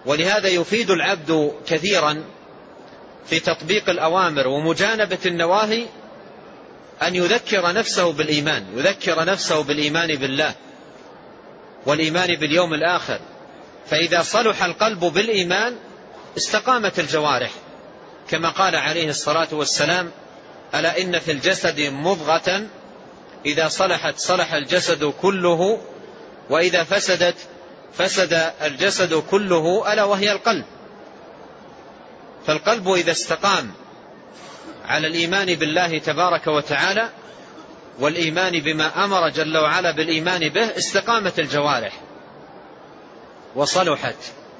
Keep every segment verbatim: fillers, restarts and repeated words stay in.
ولهذا يفيد العبد كثيرا في تطبيق الأوامر ومجانبة النواهي أن يذكر نفسه بالإيمان، يذكر نفسه بالإيمان بالله والإيمان باليوم الآخر. فإذا صلح القلب بالإيمان استقامت الجوارح، كما قال عليه الصلاة والسلام: ألا إن في الجسد مضغة إذا صلحت صلح الجسد كله وإذا فسدت فسد الجسد كله، ألا وهي القلب. فالقلب إذا استقام على الإيمان بالله تبارك وتعالى والإيمان بما أمر جل وعلا بالإيمان به استقامت الجوارح وصلحت.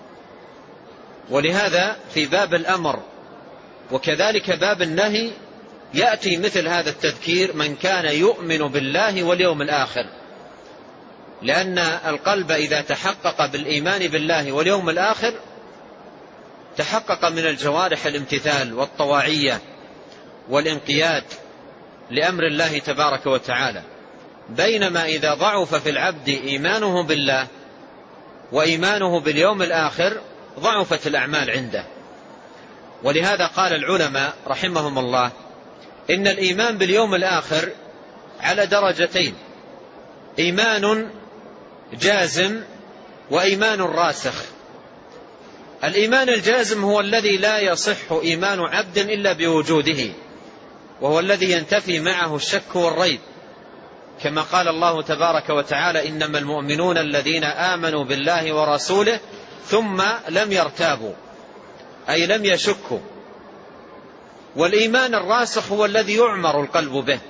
ولهذا في باب الأمر وكذلك باب النهي يأتي مثل هذا التذكير: من كان يؤمن بالله واليوم الآخر، لأن القلب إذا تحقق بالإيمان بالله واليوم الآخر تحقق من الجوارح الامتثال والطواعية والانقياد لأمر الله تبارك وتعالى. بينما إذا ضعف في العبد إيمانه بالله وإيمانه باليوم الآخر ضعفت الأعمال عنده. ولهذا قال العلماء رحمهم الله: إن الإيمان باليوم الآخر على درجتين: إيمان جازم وإيمان راسخ. الإيمان الجازم هو الذي لا يصح إيمان عبد إلا بوجوده، وهو الذي ينتفي معه الشك والريب، كما قال الله تبارك وتعالى: إنما المؤمنون الذين آمنوا بالله ورسوله ثم لم يرتابوا، أي لم يشكوا. والإيمان الراسخ هو الذي يعمر القلب به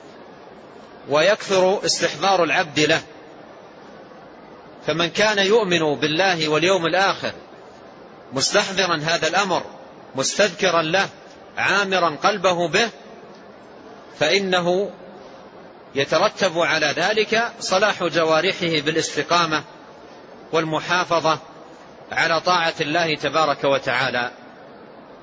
ويكثر استحضار العبد له. فمن كان يؤمن بالله واليوم الآخر مستحضرا هذا الأمر مستذكرا له عامرا قلبه به، فإنه يترتب على ذلك صلاح جوارحه بالاستقامة والمحافظة على طاعة الله تبارك وتعالى.